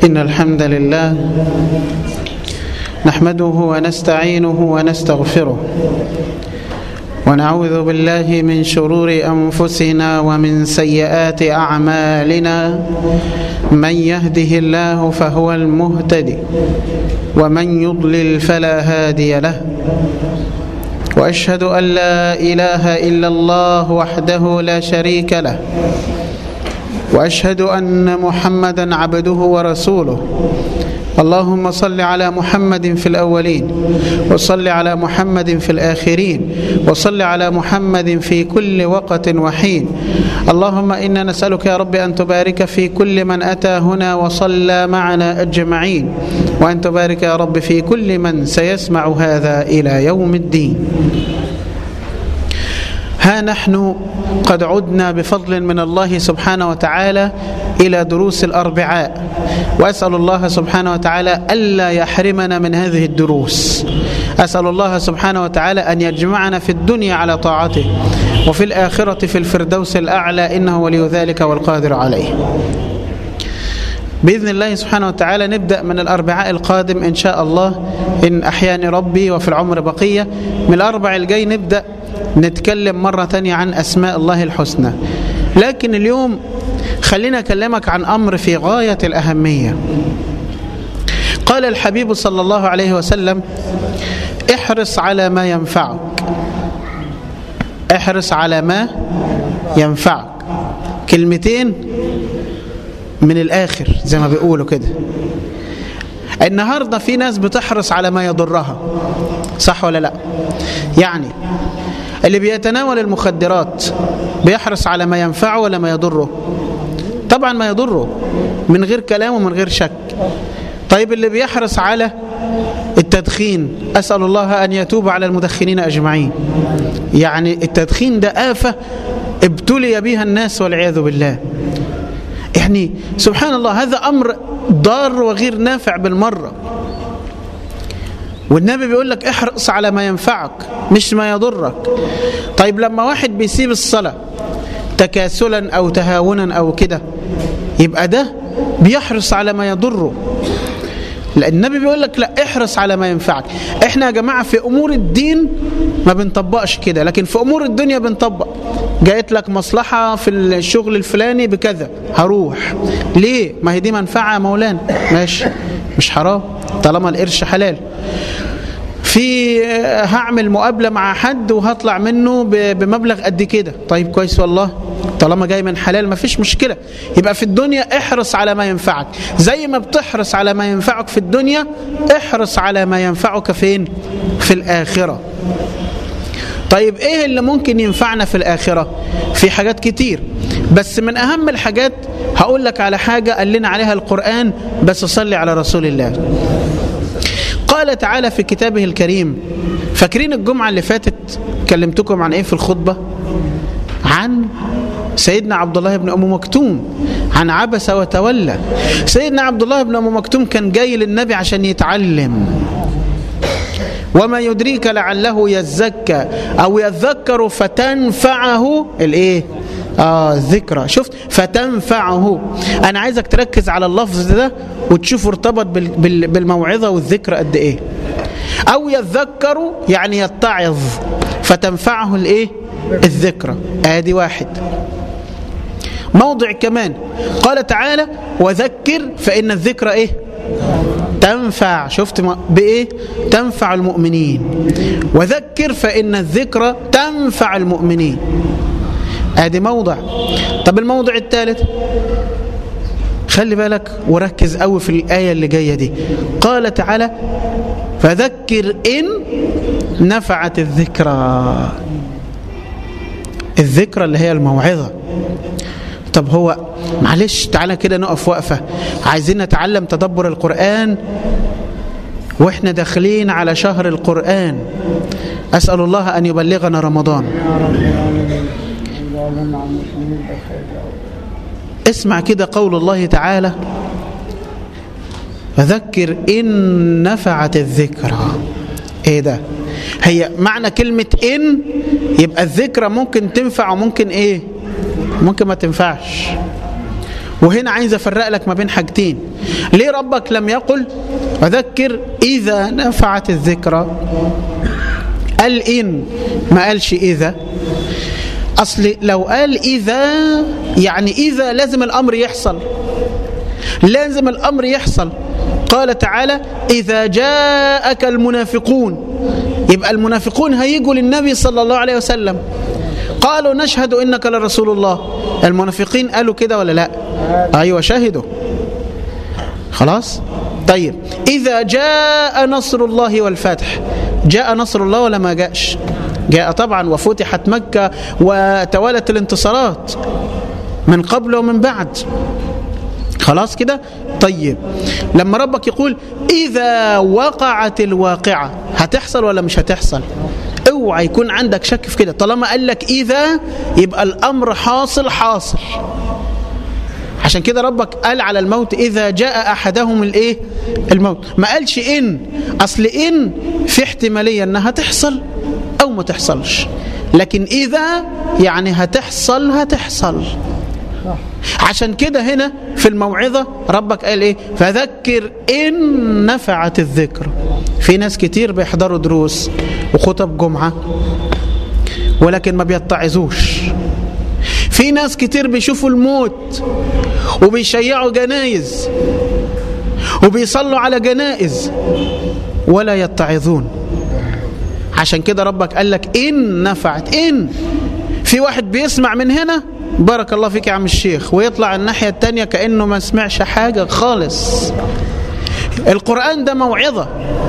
إن الحمد لله نحمده ونستعينه ونستغفره ونعوذ بالله من شرور أنفسنا ومن سيئات أعمالنا. من يهده الله فهو المهتدي ومن يضلل فلا هادي له، وأشهد أن لا إله إلا الله وحده لا شريك له، وأشهد أن محمدا عبده ورسوله. اللهم صل على محمد في الأولين، وصل على محمد في الآخرين، وصل على محمد في كل وقت وحين. اللهم إنا نسألك يا رب أن تبارك في كل من أتى هنا وصلى معنا أجمعين، وأن تبارك يا رب في كل من سيسمع هذا إلى يوم الدين. ها نحن قد عدنا بفضل من الله سبحانه وتعالى إلى دروس الأربعاء، وأسأل الله سبحانه وتعالى ألا يحرمنا من هذه الدروس. أسأل الله سبحانه وتعالى أن يجمعنا في الدنيا على طاعته، وفي الآخرة في الفردوس الأعلى، إنه ولي ذلك والقادر عليه. بإذن الله سبحانه وتعالى نبدأ من الأربعاء القادم إن شاء الله، إن أحياني ربي وفي العمر بقية. من الأربع الجاي نبدأ نتكلم مرة تانية عن أسماء الله الحسنى، لكن اليوم خلينا أكلمك عن أمر في غاية الأهمية. قال الحبيب صلى الله عليه وسلم: احرص على ما ينفعك. احرص على ما ينفعك، كلمتين من الآخر زي ما بيقولوا كده. النهاردة في ناس بتحرص على ما يضرها، صح ولا لا؟ يعني اللي بيتناول المخدرات بيحرص على ما ينفعه ولا ما يضره؟ طبعا ما يضره، من غير كلام ومن غير شك. طيب اللي بيحرص على التدخين، أسأل الله أن يتوب على المدخنين أجمعين. يعني التدخين ده آفة ابتلي بها الناس والعياذ بالله. يعني سبحان الله، هذا أمر ضار وغير نافع بالمرة. والنبي بيقول لك احرص على ما ينفعك مش ما يضرك. طيب لما واحد بيسيب الصلاة تكاسلا أو تهاونا أو كده، يبقى ده بيحرص على ما يضره. لأن النبي بيقول لك لا، احرص على ما ينفعك. احنا يا جماعة في أمور الدين ما بنطبقش كده، لكن في أمور الدنيا بنطبق. جايت لك مصلحة في الشغل الفلاني بكذا، هروح ليه؟ ما هي دي منفعة مولانا، ماشي، مش حرام طالما القرش حلال. في هعمل مقابلة مع حد وهطلع منه بمبلغ قد كده، طيب كويس والله، طالما جاي من حلال ما فيش مشكلة. يبقى في الدنيا احرص على ما ينفعك، زي ما بتحرص على ما ينفعك في الدنيا احرص على ما ينفعك فين؟ في الآخرة. طيب ايه اللي ممكن ينفعنا في الآخرة؟ في حاجات كتير، بس من أهم الحاجات هقول لك على حاجة قال لنا عليها القرآن، بس صلي على رسول الله. قال تعالى في كتابه الكريم، فاكرين الجمعة اللي فاتت كلمتكم عن ايه في الخطبة؟ عن سيدنا عبد الله بن أم مكتوم، عن عبس وتولى. سيدنا عبد الله بن أم مكتوم كان جاي للنبي عشان يتعلم، وما يدريك لعله يزكى أو يذكر فتنفعه الايه؟ الذكرى. شفت؟ فتنفعه. أنا عايزك تركز على اللفظ ده وتشوف ارتبط بالموعظة والذكر قد ايه. أو يذكر يعني يتعظ، فتنفعه الايه؟ الذكرى. ادي واحد. موضع كمان قال تعالى: وذكر فإن الذكرى ايه؟ تنفع. شفت بإيه؟ تنفع المؤمنين. وذكر فإن الذكرى تنفع المؤمنين. ادي موضع. طب الموضع الثالث، خلي بالك وركز قوي في الآية اللي جاية دي. قال تعالى: فذكر إن نفعت الذكرى. الذكرى اللي هي الموعظة. طب هو معلش تعالى كده نقف وقفة، عايزين نتعلم تدبر القرآن واحنا داخلين على شهر القرآن. أسأل الله أن يبلغنا رمضان. اسمع كده قول الله تعالى: فذكر إن نفعت الذكرى. ايه ده؟ هي معنى كلمة إن يبقى الذكرى ممكن تنفع وممكن ايه؟ ممكن ما تنفعش. وهنا عايز أفرق لك ما بين حاجتين. ليه ربك لم يقل وذكر إذا نفعت الذكرى؟ قال إن، ما قالش إذا. أصل لو قال إذا يعني إذا لازم الأمر يحصل، لازم الأمر يحصل. قال تعالى إذا جاءك المنافقون، يبقى المنافقون هيجوا للنبي صلى الله عليه وسلم قالوا نشهد إنك لرسول الله. المنافقين قالوا كده ولا لا؟ أيوة شهدوا. خلاص. طيب إذا جاء نصر الله والفتح، جاء نصر الله ولا ما جاءش؟ جاء طبعا، وفتحت مكة وتوالت الانتصارات من قبل ومن بعد. خلاص كده. طيب لما ربك يقول إذا وقعت الواقعة، هتحصل ولا مش هتحصل؟ اوعى يكون عندك شك في كده. طالما قال لك إذا يبقى الأمر حاصل حاصل. عشان كده ربك قال على الموت إذا جاء أحدهم الإيه؟ الموت. ما قالش إن. أصل إن في احتمالية أنها تحصل أو ما تحصلش، لكن إذا يعني هتحصل هتحصل. عشان كده هنا في الموعظة ربك قال إيه؟ فذكر إن نفعت الذكر. في ناس كتير بيحضروا دروس وخطب جمعة ولكن ما بيتعظوش. في ناس كتير بيشوفوا الموت وبيشيعوا جنائز وبيصلوا على جنائز ولا يتعظون. عشان كده ربك قال لك إن نفعت. إن في واحد بيسمع من هنا بارك الله فيك يا عم الشيخ، ويطلع الناحية التانية كأنه ما سمعش حاجة خالص. القرآن ده موعظة.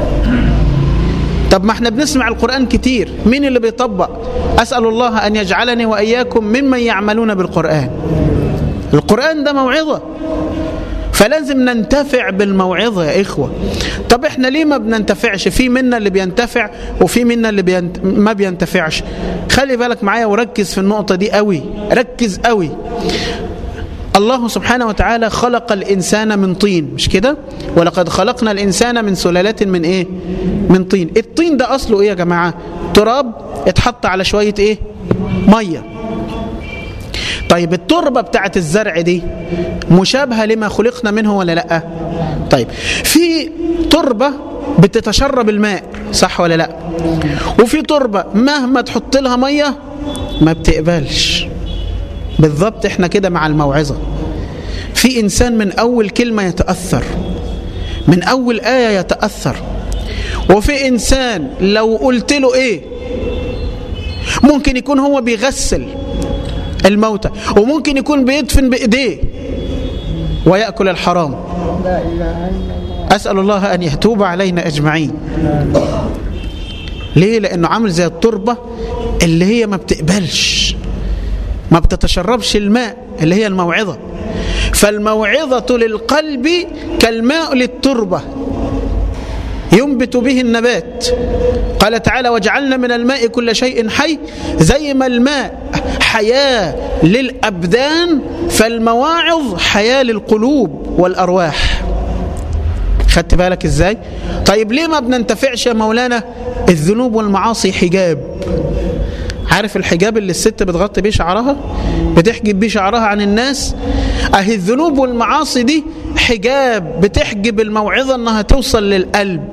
طب ما احنا بنسمع القرآن كتير، مين اللي بيطبق؟ أسأل الله أن يجعلني وإياكم ممن يعملون بالقرآن. القرآن ده موعظة، فلازم ننتفع بالموعظة يا إخوة. طب احنا ليه ما بننتفعش؟ في منا اللي بينتفع وفي منا اللي ما بينتفعش. خلي بالك معايا وركز في النقطة دي قوي، ركز قوي. الله سبحانه وتعالى خلق الإنسان من طين، مش كده؟ ولقد خلقنا الإنسان من سلالة من إيه؟ من طين. الطين ده أصله إيه يا جماعة؟ تراب اتحط على شوية إيه؟ مية. طيب التربة بتاعت الزرع دي مشابهة لما خلقنا منه ولا لأ؟ طيب في تربة بتتشرب الماء، صح ولا لأ؟ وفي تربة مهما تحط لها مية ما بتقبلش. بالضبط احنا كده مع الموعظة. في إنسان من أول كلمة يتأثر، من أول آية يتأثر، وفي إنسان لو قلت له إيه ممكن يكون هو بيغسل الموتى وممكن يكون بيدفن بإيديه ويأكل الحرام. أسأل الله أن يتوب علينا أجمعين. ليه؟ لأنه عامل زي التربة اللي هي ما بتقبلش، ما بتتشربش الماء، اللي هي الموعظة. فالموعظة للقلب كالماء للتربة ينبت به النبات. قال تعالى وجعلنا من الماء كل شيء حي. زي ما الماء حياة للأبدان فالمواعظ حياة للقلوب والأرواح. خدت بالك ازاي؟ طيب ليه ما بننتفعش يا مولانا؟ الذنوب والمعاصي حجاب. عارف الحجاب اللي الست بتغطي بيه شعرها، بتحجب بيه شعرها عن الناس؟ اهي الذنوب والمعاصي دي حجاب بتحجب الموعظة انها توصل للقلب.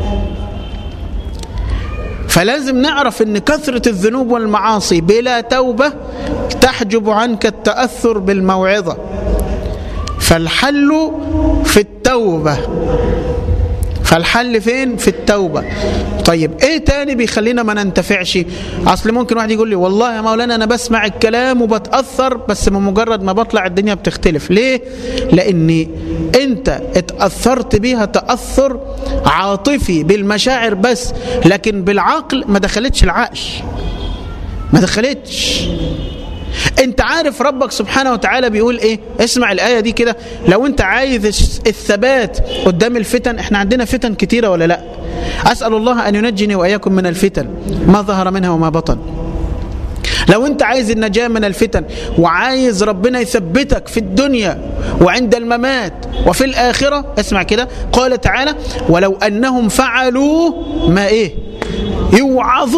فلازم نعرف ان كثرة الذنوب والمعاصي بلا توبة تحجب عنك التأثر بالموعظة. فالحل في التوبة. فالحل فين؟ في التوبة. طيب ايه تاني بيخلينا ما ننتفعش؟ اصل ممكن واحد يقول لي والله يا مولانا انا بسمع الكلام وبتأثر بس بمجرد ما بطلع الدنيا بتختلف. ليه؟ لاني انت اتأثرت بيها تأثر عاطفي بالمشاعر بس، لكن بالعقل ما دخلتش العقل، ما دخلتش. انت عارف ربك سبحانه وتعالى بيقول ايه؟ اسمع الآية دي كده. لو انت عايز الثبات قدام الفتن، احنا عندنا فتن كتيرة ولا لا؟ أسأل الله أن ينجني وإياكم من الفتن ما ظهر منها وما بطن. لو انت عايز النجاة من الفتن وعايز ربنا يثبتك في الدنيا وعند الممات وفي الآخرة، اسمع كده. قال تعالى ولو أنهم فعلوا ما ايه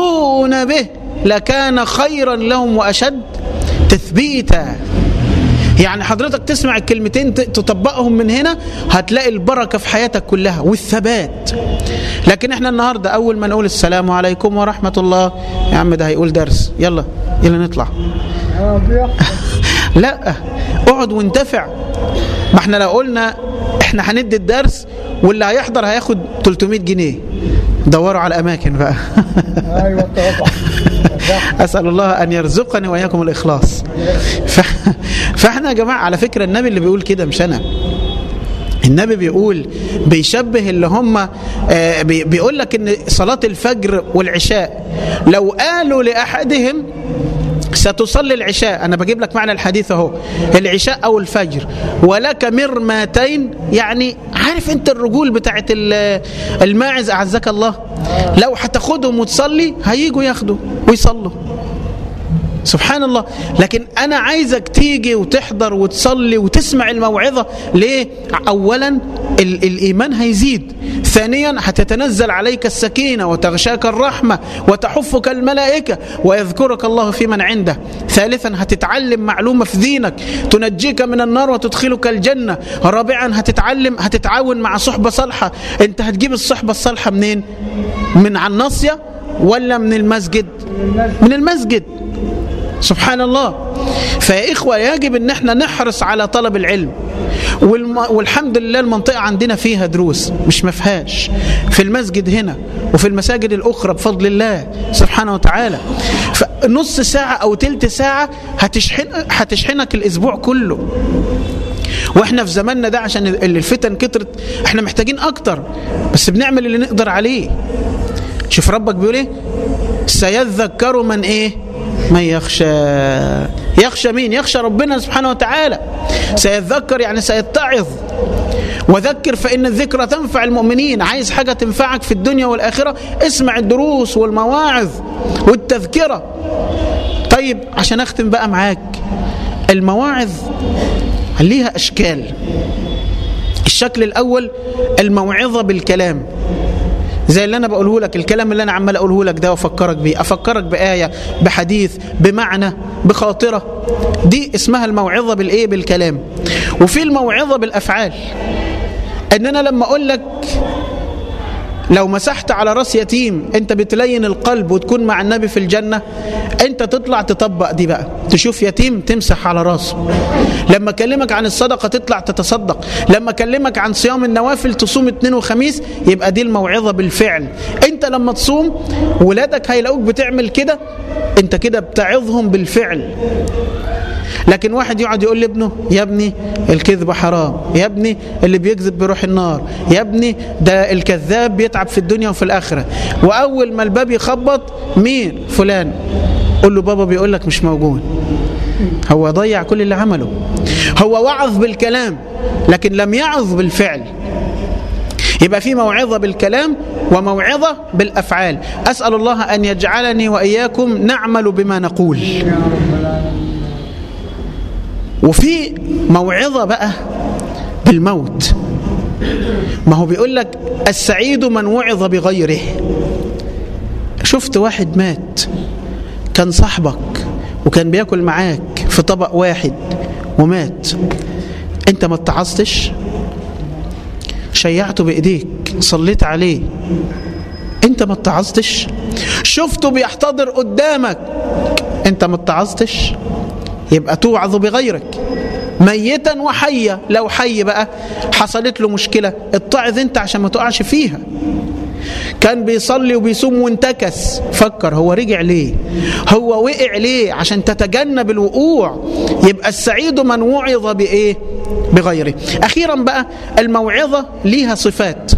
يوعظون به لكان خيرا لهم وأشد تثبيتا. يعني حضرتك تسمع الكلمتين تطبقهم من هنا هتلاقي البركة في حياتك كلها والثبات. لكن احنا النهاردة أول ما نقول السلام عليكم ورحمة الله، يا عم ده هيقول درس، يلا نطلع. لا، اقعد وانتفع. ما احنا لو قلنا احنا هندي الدرس واللي هيحضر هياخد 300 جنيه، دوروا على أماكن بقى. أيوة طبعا. أسأل الله أن يرزقني وإياكم الإخلاص. فإحنا يا جماعة على فكرة النبي اللي بيقول كده مش أنا. النبي بيشبه اللي هم بيقول لك إن صلاة الفجر والعشاء لو قالوا لأحدهم ستصلي العشاء، أنا بجيب لك معنى الحديث أهو، العشاء أو الفجر، ولك مرمتين، يعني عارف أنت الرجول بتاعت الماعز أعزك الله، لو هتاخدهم وتصلي هيجوا ياخدوا ويصلوا. سبحان الله. لكن أنا عايزك تيجي وتحضر وتصلي وتسمع الموعظة. ليه؟ أولا الإيمان هيزيد، ثانيا هتتنزل عليك السكينة وتغشاك الرحمة وتحفك الملائكة ويذكرك الله في من عنده، ثالثا هتتعلم معلومة في دينك تنجيك من النار وتدخلك الجنة، رابعا هتتعاون مع صحبة صالحة. انت هتجيب الصحبة الصالحة منين؟ من على الناصية ولا من المسجد؟ من المسجد. سبحان الله. فيا إخوة يجب أن احنا نحرص على طلب العلم، والحمد لله المنطقة عندنا فيها دروس مش مفهاش، في المسجد هنا وفي المساجد الأخرى بفضل الله سبحانه وتعالى. فنص ساعة أو تلت ساعة هتشحنك الأسبوع كله. واحنا في زماننا ده عشان الفتن كترت احنا محتاجين أكتر، بس بنعمل اللي نقدر عليه. شوف ربك بيقول ايه؟ سيذكر من ايه؟ من يخشى. يخشى مين؟ يخشى ربنا سبحانه وتعالى. سيذكر يعني سيتعظ. وذكر فإن الذكرى تنفع المؤمنين. عايز حاجة تنفعك في الدنيا والآخرة، اسمع الدروس والمواعظ والتذكرة. طيب عشان أختم بقى معاك، المواعظ ليها أشكال. الشكل الأول الموعظة بالكلام، زي اللي أنا بقوله لك، الكلام اللي أنا عمال أقوله لك ده وأفكرك بيه، أفكرك بآية، بحديث، بمعنى، بخاطرة، دي اسمها الموعظة بالإيه؟ بالكلام. وفي الموعظة بالأفعال، إن أنا لما أقول لك لو مسحت على راس يتيم أنت بتلين القلب وتكون مع النبي في الجنة، أنت تطلع تطبق دي بقى، تشوف يتيم تمسح على راسه. لما أكلمك عن الصدقة تطلع تتصدق. لما أكلمك عن صيام النوافل تصوم 2 وخميس، يبقى دي الموعظة بالفعل. أنت لما تصوم ولادك هيلاقوك بتعمل كده، أنت كده بتعظهم بالفعل. لكن واحد يقعد يقول لابنه يا ابني الكذب حرام، يا ابني اللي بيكذب بيروح النار، يا ابني ده الكذاب بيتعب في الدنيا وفي الآخرة، وأول ما الباب يخبط مين؟ فلان. قول له بابا بيقول لك مش موجود. هو ضيع كل اللي عمله. هو وعظ بالكلام لكن لم يعظ بالفعل. يبقى في موعظة بالكلام وموعظة بالأفعال. أسأل الله أن يجعلني وإياكم نعمل بما نقول. وفي موعظة بقى بالموت. ما هو بيقول لك السعيد من وعظ بغيره. شفت واحد مات كان صاحبك وكان بياكل معاك في طبق واحد ومات، انت ما اتعظتش؟ شيعته بإيديك، صليت عليه، انت ما اتعظتش؟ شفته بيحتضر قدامك، انت ما اتعظتش؟ يبقى توعظ بغيرك ميتا وحيا. لو حي بقى حصلت له مشكلة اتعظ انت عشان ما تقعش فيها. كان بيصلي وبيصوم وانتكس، فكر هو رجع ليه، هو وقع ليه، عشان تتجنب الوقوع. يبقى السعيد من وعظ بإيه؟ بغيره. أخيرا بقى الموعظة ليها صفات.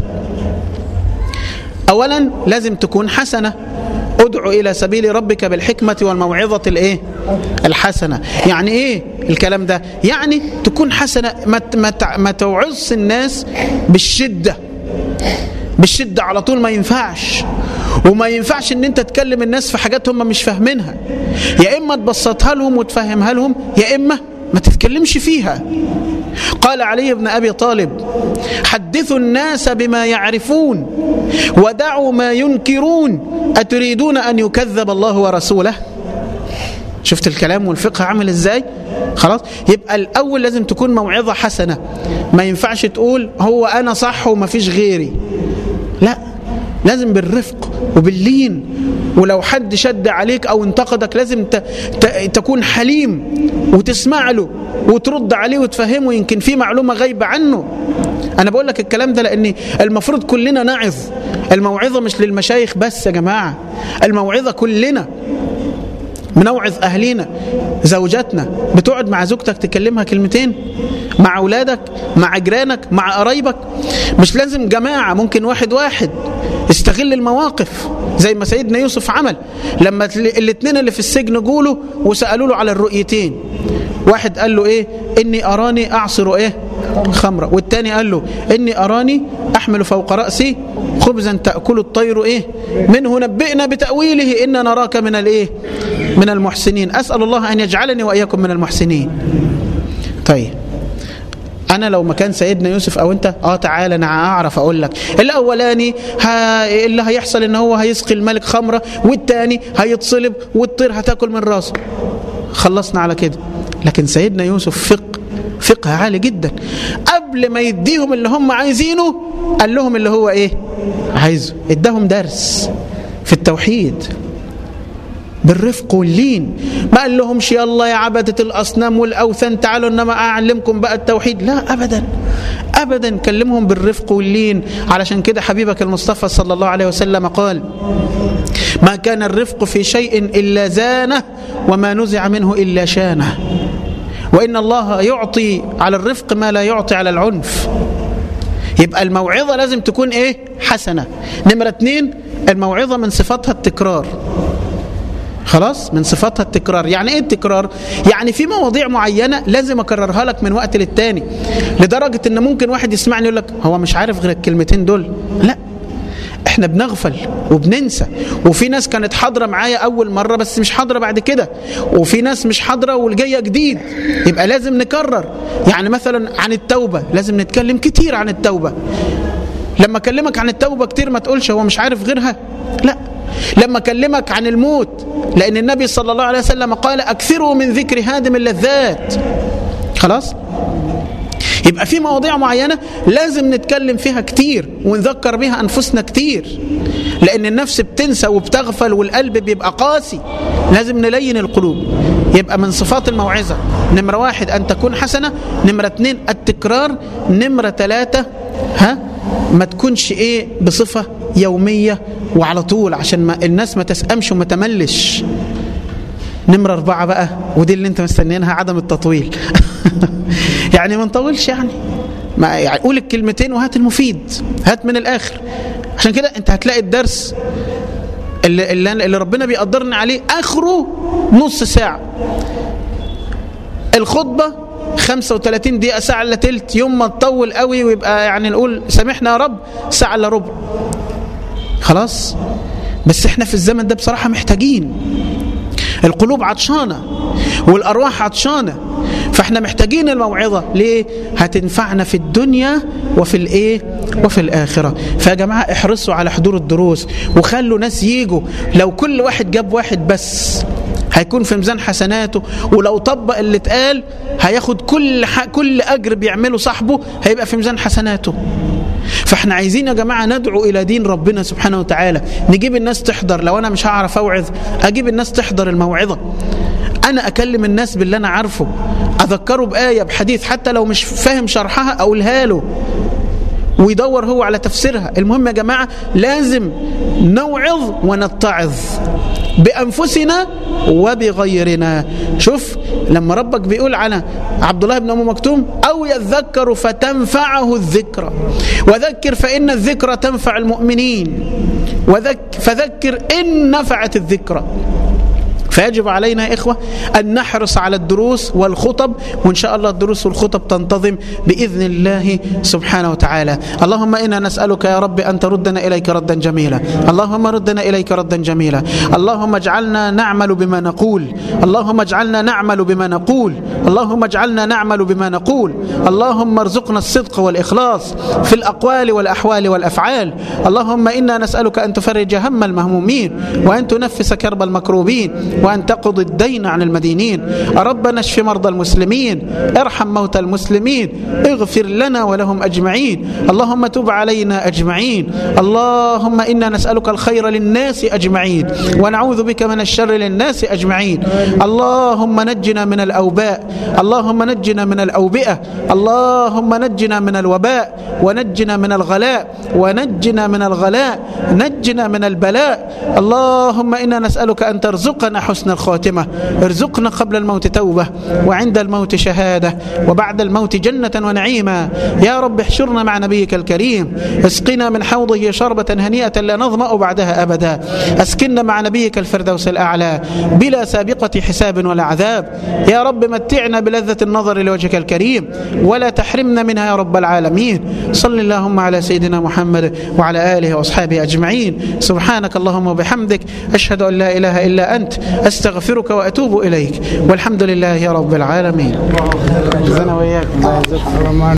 أولا لازم تكون حسنة. ادعو إلى سبيل ربك بالحكمة والموعظة الإيه؟ الحسنة. يعني إيه الكلام ده؟ يعني تكون حسنة، ما توعظ الناس بالشدة على طول، ما ينفعش. وما ينفعش ان انت تكلم الناس في حاجات هم مش فاهمينها. يا اما تبسطها لهم وتفهمها لهم، يا اما ما تتكلمش فيها. قال علي بن أبي طالب حدثوا الناس بما يعرفون ودعوا ما ينكرون، أتريدون أن يكذب الله ورسوله؟ شفت الكلام والفقه عامل ازاي؟ خلاص. يبقى الأول لازم تكون موعظة حسنة، ما ينفعش تقول هو أنا صح وما فيش غيري، لا، لازم بالرفق وباللين، ولو حد شد عليك أو انتقدك لازم تكون حليم وتسمع له وترد عليه وتفهمه، يمكن في معلومة غايبة عنه. أنا بقول لك الكلام ده لأن المفروض كلنا نعظ. الموعظة مش للمشايخ بس يا جماعة، الموعظة كلنا. بنوعظ أهلينا، زوجاتنا، بتقعد مع زوجتك تكلمها كلمتين، مع أولادك، مع جيرانك، مع قرايبك. مش لازم جماعة، ممكن واحد واحد. استغل المواقف زي ما سيدنا يوسف عمل لما الاثنين اللي في السجن جولوا وسألوا له على الرؤيتين. واحد قال له إيه؟ إني أراني أعصر إيه؟ خمرة. والتاني قال له إني أراني أحمل فوق رأسي خبزا تأكل الطير إيه منه، نبئنا بتأويله إن نراك من الإيه؟ من المحسنين. أسأل الله أن يجعلني وإياكم من المحسنين. طيب أنا لو مكان سيدنا يوسف أو أنت، تعالى أنا أعرف أقول لك الأولاني اللي هيحصل إن هو هيسقي الملك خمرة، والتاني هيتصلب والطير هتاكل من راسه، خلصنا على كده. لكن سيدنا يوسف فقه عالي جدا. قبل ما يديهم اللي هم عايزينه قال لهم اللي هو إيه عايزه، اداهم درس في التوحيد بالرفق واللين. ما قال لهمش يلا يا عبدة الأصنام والأوثان تعالوا إنما أعلمكم بقى التوحيد، لا أبدا أبدا، كلمهم بالرفق واللين. علشان كده حبيبك المصطفى صلى الله عليه وسلم قال ما كان الرفق في شيء إلا زانه وما نزع منه إلا شانه، وإن الله يعطي على الرفق ما لا يعطي على العنف. يبقى الموعظة لازم تكون إيه حسنة. نمرة 2، الموعظة من صفاتها التكرار. خلاص، من صفاتها التكرار. يعني ايه التكرار؟ يعني في مواضيع معينة لازم اكررها لك من وقت للتاني، لدرجة ان ممكن واحد يسمعني يقول لك هو مش عارف غير الكلمتين دول. لا، احنا بنغفل وبننسى، وفي ناس كانت حاضرة معايا اول مرة بس مش حاضرة بعد كده، وفي ناس مش حاضرة والجاية جديد. يبقى لازم نكرر. يعني مثلا عن التوبة لازم نتكلم كتير عن التوبة. لما اكلمك عن التوبة كتير ما تقولش هو مش عارف غيرها، لا. لما أكلمك عن الموت، لأن النبي صلى الله عليه وسلم قال أكثروا من ذكر هادم اللذات. خلاص، يبقى في مواضيع معينة لازم نتكلم فيها كتير ونذكر بها أنفسنا كتير، لأن النفس بتنسى وبتغفل والقلب بيبقى قاسي. لازم نلين القلوب. يبقى من صفات الموعظة نمرة 1 أن تكون حسنة، نمرة 2 التكرار، نمرة 3 ما تكونش إيه بصفة يومية وعلى طول عشان ما الناس ما تسأمش وما تملش. نمرة 4 بقى، ودي اللي انت مستنينها، عدم التطويل. يعني ما نطولش، يعني قول الكلمتين وهات المفيد، هات من الآخر. عشان كده انت هتلاقي الدرس اللي ربنا بيقدرنا عليه آخره نص ساعة، الخطبة 35 دقيقة، ساعة إلا تلت. يوم ما تطول قوي ويبقى يعني نقول سامحنا يا رب ساعة إلا ربع. خلاص، بس احنا في الزمن ده بصراحة محتاجين، القلوب عطشانة والأرواح عطشانة، فاحنا محتاجين الموعظة. ليه؟ هتنفعنا في الدنيا وفي الايه وفي الآخرة. فيا جماعة احرصوا على حضور الدروس وخلوا ناس ييجوا. لو كل واحد جاب واحد بس هيكون في ميزان حسناته، ولو طبق اللي اتقال هياخد كل أجر بيعمله صاحبه هيبقى في ميزان حسناته. فاحنا عايزين يا جماعة ندعو إلى دين ربنا سبحانه وتعالى، نجيب الناس تحضر. لو أنا مش هعرف أوعظ أجيب الناس تحضر الموعظة، أنا أكلم الناس باللي أنا عارفه، أذكره بآية بحديث، حتى لو مش فاهم شرحها أقولها له ويدور هو على تفسيرها. المهم يا جماعة لازم نوعظ ونتعظ بأنفسنا وبغيرنا. شوف لما ربك بيقول على عبد الله بن أم مكتوم أو يذكر فتنفعه الذكرى، وذكر فإن الذكرى تنفع المؤمنين، فذكر إن نفعت الذكرى. فيجب علينا يا إخوة أن نحرص على الدروس والخطب، وإن شاء الله الدروس والخطب تنتظم بإذن الله سبحانه وتعالى. اللهم إنا نسألك يا رب أن تردنا إليك ردا جميلا، اللهم ردنا إليك ردا جميلا، اللهم اجعلنا نعمل بما نقول، اللهم اجعلنا نعمل بما نقول، اللهم اجعلنا نعمل بما نقول، اللهم ارزقنا الصدق والإخلاص في الأقوال والأحوال والأفعال. اللهم إنا نسألك أن تفرج هم المهمومين وأن تنفس كرب المكروبين وأن تقضي الدين عن المدينين. ربنا اشف مرضى المسلمين، ارحم موتى المسلمين، اغفر لنا ولهم أجمعين. اللهم تب علينا أجمعين. اللهم إنا نسألك الخير للناس أجمعين ونعوذ بك من الشر للناس أجمعين. اللهم نجنا من الأوباء، اللهم نجنا من الأوبئة، اللهم نجنا من الوباء، ونجنا من الغلاء، ونجنا من الغلاء، نجنا من البلاء. اللهم إنا نسألك أن ترزقنا حسن الخاتمة. ارزقنا قبل الموت توبة، وعند الموت شهادة، وبعد الموت جنة ونعيما. يا رب احشرنا مع نبيك الكريم، اسقنا من حوضه شربة هنيئة لا نظمأ بعدها أبدا. اسكننا مع نبيك الفردوس الأعلى بلا سابقة حساب ولا عذاب. يا رب متعنا بلذة النظر لوجهك الكريم ولا تحرمنا منها يا رب العالمين. صل اللهم على سيدنا محمد وعلى آله وأصحابه أجمعين. سبحانك اللهم وبحمدك، أشهد أن لا إله إلا أنت، أستغفرك وأتوب إليك، والحمد لله رب العالمين.